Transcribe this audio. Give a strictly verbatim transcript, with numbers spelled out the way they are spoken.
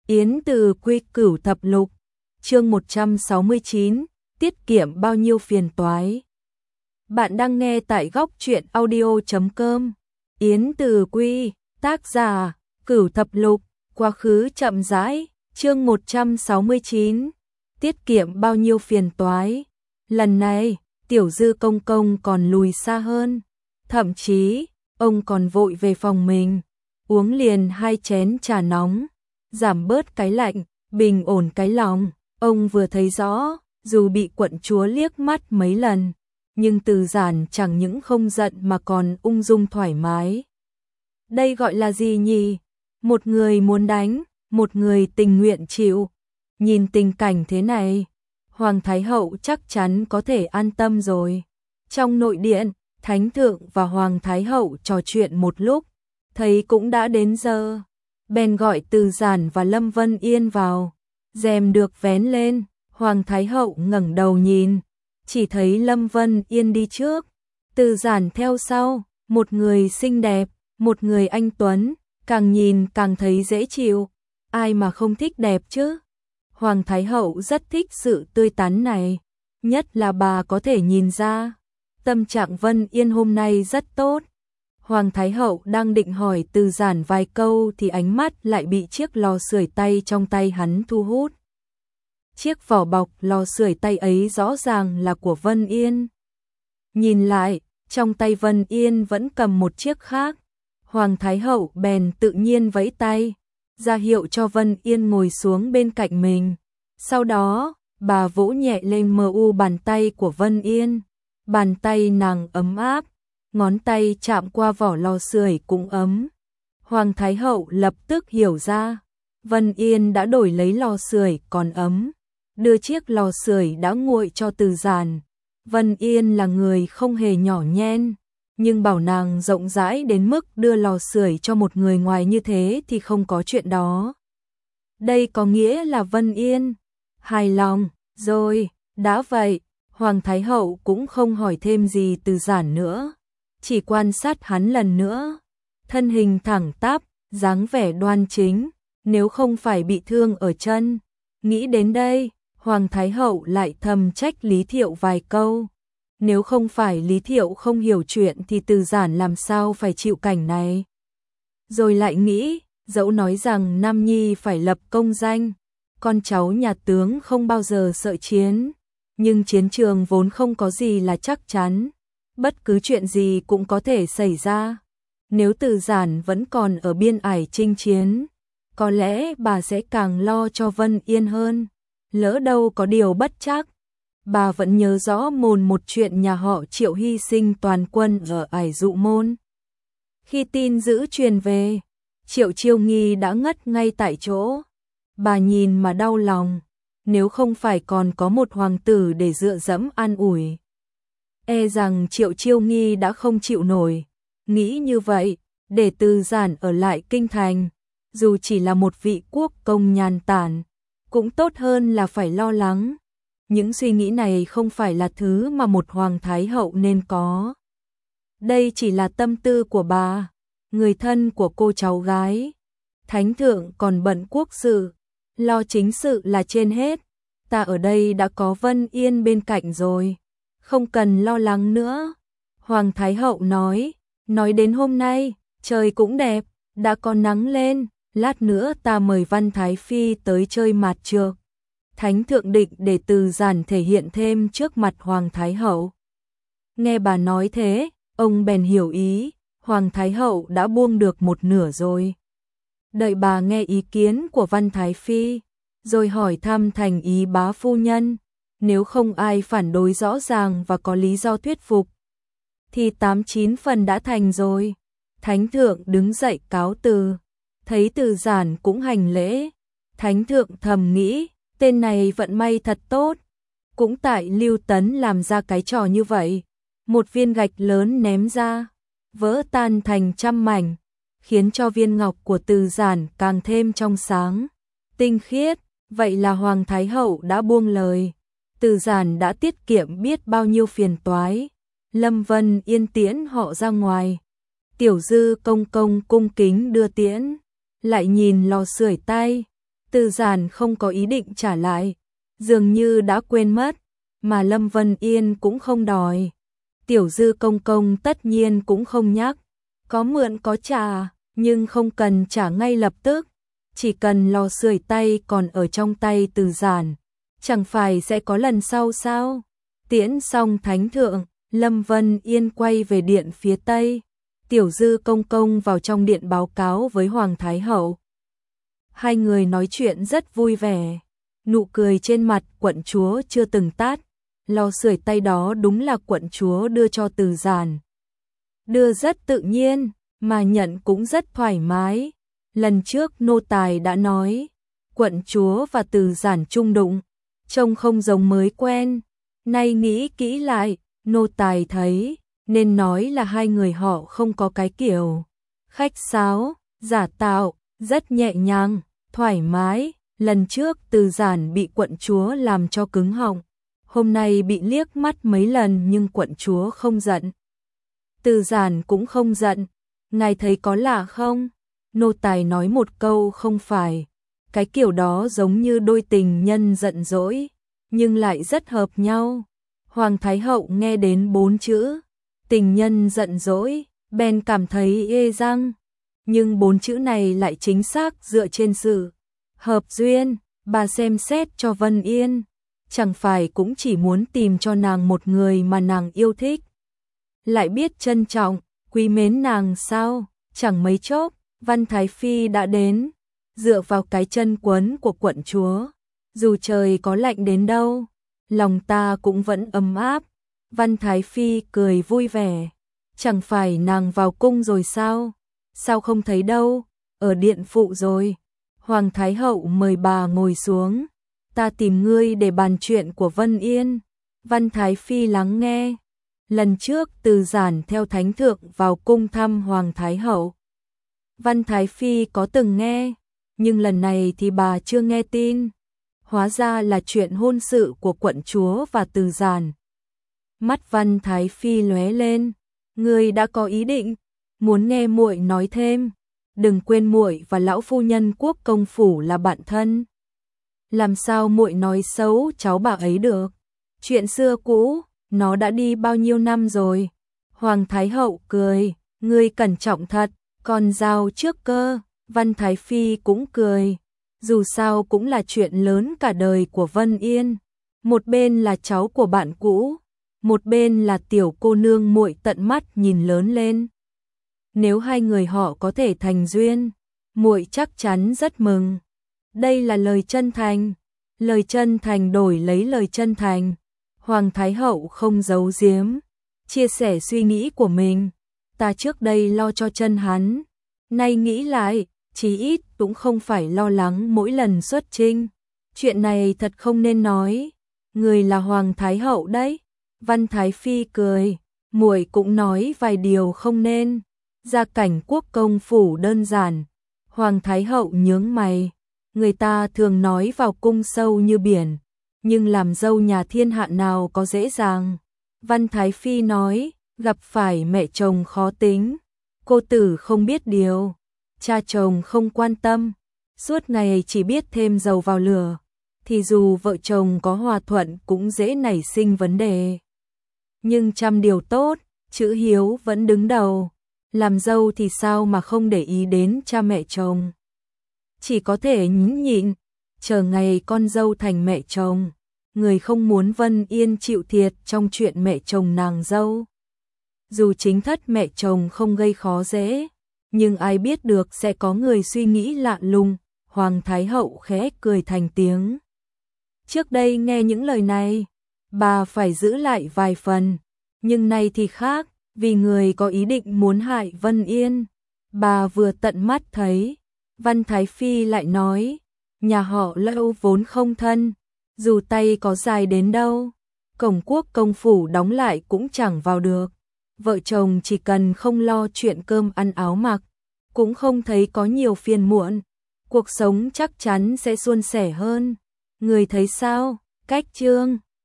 Yến Từ Quy Cửu Thập Lục, chương một trăm sáu mươi chín, tiết kiệm bao nhiêu phiền toái. Bạn đang nghe tại góc truyện audio chấm com. Yến Từ Quy, tác giả, Cửu Thập Lục, quá khứ chậm rãi, chương một trăm sáu mươi chín, tiết kiệm bao nhiêu phiền toái. Lần này, Tiểu Dư công công còn lùi xa hơn, thậm chí, ông còn vội về phòng mình, uống liền hai chén trà nóng, giảm bớt cái lạnh, bình ổn cái lòng. Ông vừa thấy rõ, dù bị quận chúa liếc mắt mấy lần, nhưng Từ Giản chẳng những không giận mà còn ung dung thoải mái. Đây gọi là gì nhỉ? Một người muốn đánh, một người tình nguyện chịu. Nhìn tình cảnh thế này, Hoàng Thái Hậu chắc chắn có thể an tâm rồi. Trong nội điện, Thánh Thượng và Hoàng Thái Hậu trò chuyện một lúc, thấy cũng đã đến giờ. Bèn gọi Từ Giản và Lâm Vân Yên vào, rèm được vén lên, Hoàng Thái Hậu ngẩng đầu nhìn, chỉ thấy Lâm Vân Yên đi trước, Từ Giản theo sau, một người xinh đẹp, một người anh tuấn, càng nhìn càng thấy dễ chịu, ai mà không thích đẹp chứ. Hoàng Thái Hậu rất thích sự tươi tắn này, nhất là bà có thể nhìn ra, tâm trạng Vân Yên hôm nay rất tốt. Hoàng Thái Hậu đang định hỏi Từ Giản vài câu thì ánh mắt lại bị chiếc lò sưởi tay trong tay hắn thu hút. Chiếc vỏ bọc lò sưởi tay ấy rõ ràng là của Vân Yên. Nhìn lại, trong tay Vân Yên vẫn cầm một chiếc khác. Hoàng Thái Hậu bèn tự nhiên vẫy tay, ra hiệu cho Vân Yên ngồi xuống bên cạnh mình. Sau đó, bà vỗ nhẹ lên mờ u bàn tay của Vân Yên. Bàn tay nàng ấm áp, ngón tay chạm qua vỏ lò sưởi cũng ấm. Hoàng Thái Hậu lập tức hiểu ra, Vân Yên đã đổi lấy lò sưởi còn ấm, đưa chiếc lò sưởi đã nguội cho Từ Giản. Vân Yên là người không hề nhỏ nhen, nhưng bảo nàng rộng rãi đến mức đưa lò sưởi cho một người ngoài như thế thì không có chuyện đó. Đây có nghĩa là Vân Yên hài lòng rồi. Đã vậy, Hoàng Thái Hậu cũng không hỏi thêm gì Từ Giản nữa, chỉ quan sát hắn lần nữa. Thân hình thẳng tắp, dáng vẻ đoan chính, nếu không phải bị thương ở chân. Nghĩ đến đây, Hoàng Thái Hậu lại thầm trách Lý Thiệu vài câu. Nếu không phải Lý Thiệu không hiểu chuyện thì Từ Giản làm sao phải chịu cảnh này. Rồi lại nghĩ, dẫu nói rằng Nam Nhi phải lập công danh, con cháu nhà tướng không bao giờ sợ chiến, nhưng chiến trường vốn không có gì là chắc chắn. Bất cứ chuyện gì cũng có thể xảy ra. Nếu Từ Giản vẫn còn ở biên ải chinh chiến, có lẽ bà sẽ càng lo cho Vân Yên hơn. Lỡ đâu có điều bất trắc. Bà vẫn nhớ rõ mồn một chuyện nhà họ Triệu hy sinh toàn quân ở ải Dụ Môn. Khi tin dữ truyền về, Triệu Chiêu Nghi đã ngất ngay tại chỗ. Bà nhìn mà đau lòng, nếu không phải còn có một hoàng tử để dựa dẫm an ủi, e rằng Triệu Chiêu Nghi đã không chịu nổi. Nghĩ như vậy, để Từ Giản ở lại kinh thành, dù chỉ là một vị quốc công nhàn tản, cũng tốt hơn là phải lo lắng. Những suy nghĩ này không phải là thứ mà một Hoàng Thái Hậu nên có. Đây chỉ là tâm tư của bà, người thân của cô cháu gái. Thánh Thượng còn bận quốc sự, lo chính sự là trên hết. Ta ở đây đã có Vân Yên bên cạnh rồi, không cần lo lắng nữa. Hoàng Thái Hậu nói, nói đến hôm nay, trời cũng đẹp, đã có nắng lên, lát nữa ta mời Văn Thái Phi tới chơi mạt trược. Thánh Thượng định để Từ Giản thể hiện thêm trước mặt Hoàng Thái Hậu. Nghe bà nói thế, ông bèn hiểu ý, Hoàng Thái Hậu đã buông được một nửa rồi. Đợi bà nghe ý kiến của Văn Thái Phi, rồi hỏi thăm thành ý bá phu nhân. Nếu không ai phản đối rõ ràng và có lý do thuyết phục, thì tám chín phần đã thành rồi. Thánh Thượng đứng dậy cáo từ, thấy Từ Giản cũng hành lễ. Thánh Thượng thầm nghĩ, tên này vận may thật tốt, cũng tại Lưu Tấn làm ra cái trò như vậy. Một viên gạch lớn ném ra, vỡ tan thành trăm mảnh, khiến cho viên ngọc của Từ Giản càng thêm trong sáng, tinh khiết. Vậy là Hoàng Thái Hậu đã buông lời, Từ Giản đã tiết kiệm biết bao nhiêu phiền toái. Lâm Vân Yên tiễn họ ra ngoài, Tiểu Dư công công cung kính đưa tiễn, lại nhìn lò sưởi tay, Từ Giản không có ý định trả lại, dường như đã quên mất, mà Lâm Vân Yên cũng không đòi. Tiểu Dư công công tất nhiên cũng không nhắc, có mượn có trả, nhưng không cần trả ngay lập tức, chỉ cần lò sưởi tay còn ở trong tay Từ Giản, chẳng phải sẽ có lần sau sao? Tiễn xong thánh thượng, Lâm Vân Yên quay về điện phía tây. Tiểu Dư công công vào trong điện báo cáo với Hoàng Thái Hậu. Hai người nói chuyện rất vui vẻ, nụ cười trên mặt quận chúa chưa từng tắt. Lò sưởi tay đó đúng là quận chúa đưa cho Từ Giản. Đưa rất tự nhiên, mà nhận cũng rất thoải mái. Lần trước nô tài đã nói, quận chúa và Từ Giản chung đụng, trông không giống mới quen. Nay nghĩ kỹ lại, nô tài thấy, nên nói là hai người họ không có cái kiểu khách sáo, giả tạo, rất nhẹ nhàng, thoải mái. Lần trước Từ Giản bị quận chúa làm cho cứng họng, hôm nay bị liếc mắt mấy lần nhưng quận chúa không giận. Từ Giản cũng không giận. Ngài thấy có lạ không? Nô tài nói một câu không phải. Cái kiểu đó giống như đôi tình nhân giận dỗi, nhưng lại rất hợp nhau. Hoàng Thái Hậu nghe đến bốn chữ tình nhân giận dỗi, bèn cảm thấy ê răng. Nhưng bốn chữ này lại chính xác dựa trên sự hợp duyên. Bà xem xét cho Vân Yên, chẳng phải cũng chỉ muốn tìm cho nàng một người mà nàng yêu thích, lại biết trân trọng, quý mến nàng sao? Chẳng mấy chốc, Văn Thái Phi đã đến, dựa vào cái chân quấn của quận chúa. Dù trời có lạnh đến đâu, lòng ta cũng vẫn ấm áp. Văn Thái Phi cười vui vẻ. Chẳng phải nàng vào cung rồi sao? Sao không thấy đâu? Ở điện phụ rồi. Hoàng Thái Hậu mời bà ngồi xuống. Ta tìm ngươi để bàn chuyện của Vân Yên. Văn Thái Phi lắng nghe. Lần trước Từ Giản theo thánh thượng vào cung thăm Hoàng Thái Hậu, Văn Thái Phi có từng nghe, nhưng lần này thì bà chưa nghe tin. Hóa ra là chuyện hôn sự của quận chúa và Từ Giản. Mắt Văn Thái Phi lóe lên. Ngươi đã có ý định, muốn nghe muội nói thêm. Đừng quên muội và lão phu nhân Quốc công phủ là bạn thân. Làm sao muội nói xấu cháu bà ấy được? Chuyện xưa cũ, nó đã đi bao nhiêu năm rồi. Hoàng Thái Hậu cười, ngươi cẩn trọng thật, còn giao trước cơ. Văn Thái Phi cũng cười, dù sao cũng là chuyện lớn cả đời của Vân Yên. Một bên là cháu của bạn cũ, một bên là tiểu cô nương muội tận mắt nhìn lớn lên. Nếu hai người họ có thể thành duyên, muội chắc chắn rất mừng. Đây là lời chân thành, lời chân thành đổi lấy lời chân thành. Hoàng Thái Hậu không giấu giếm, chia sẻ suy nghĩ của mình. Ta trước đây lo cho chân hắn, nay nghĩ lại, chí ít cũng không phải lo lắng mỗi lần xuất chinh. Chuyện này thật không nên nói. Người là Hoàng Thái Hậu đấy. Văn Thái Phi cười, muội cũng nói vài điều không nên. Gia cảnh quốc công phủ đơn giản. Hoàng Thái Hậu nhướng mày. Người ta thường nói vào cung sâu như biển, nhưng làm dâu nhà thiên hạ nào có dễ dàng. Văn Thái Phi nói, gặp phải mẹ chồng khó tính, cô tử không biết điều, cha chồng không quan tâm, suốt ngày chỉ biết thêm dầu vào lửa, thì dù vợ chồng có hòa thuận cũng dễ nảy sinh vấn đề. Nhưng trăm điều tốt, chữ hiếu vẫn đứng đầu. Làm dâu thì sao mà không để ý đến cha mẹ chồng. Chỉ có thể nhẫn nhịn, chờ ngày con dâu thành mẹ chồng. Người không muốn Vân Yên chịu thiệt trong chuyện mẹ chồng nàng dâu. Dù chính thất mẹ chồng không gây khó dễ, nhưng ai biết được sẽ có người suy nghĩ lạ lùng. Hoàng Thái Hậu khẽ cười thành tiếng. Trước đây nghe những lời này, bà phải giữ lại vài phần, nhưng nay thì khác, vì người có ý định muốn hại Vân Yên. Bà vừa tận mắt thấy. Văn Thái Phi lại nói, nhà họ Lâu vốn không thân, dù tay có dài đến đâu, cổng quốc công phủ đóng lại cũng chẳng vào được. Vợ chồng chỉ cần không lo chuyện cơm ăn áo mặc, cũng không thấy có nhiều phiền muộn, cuộc sống chắc chắn sẽ suôn sẻ hơn. Người thấy sao? Cách chương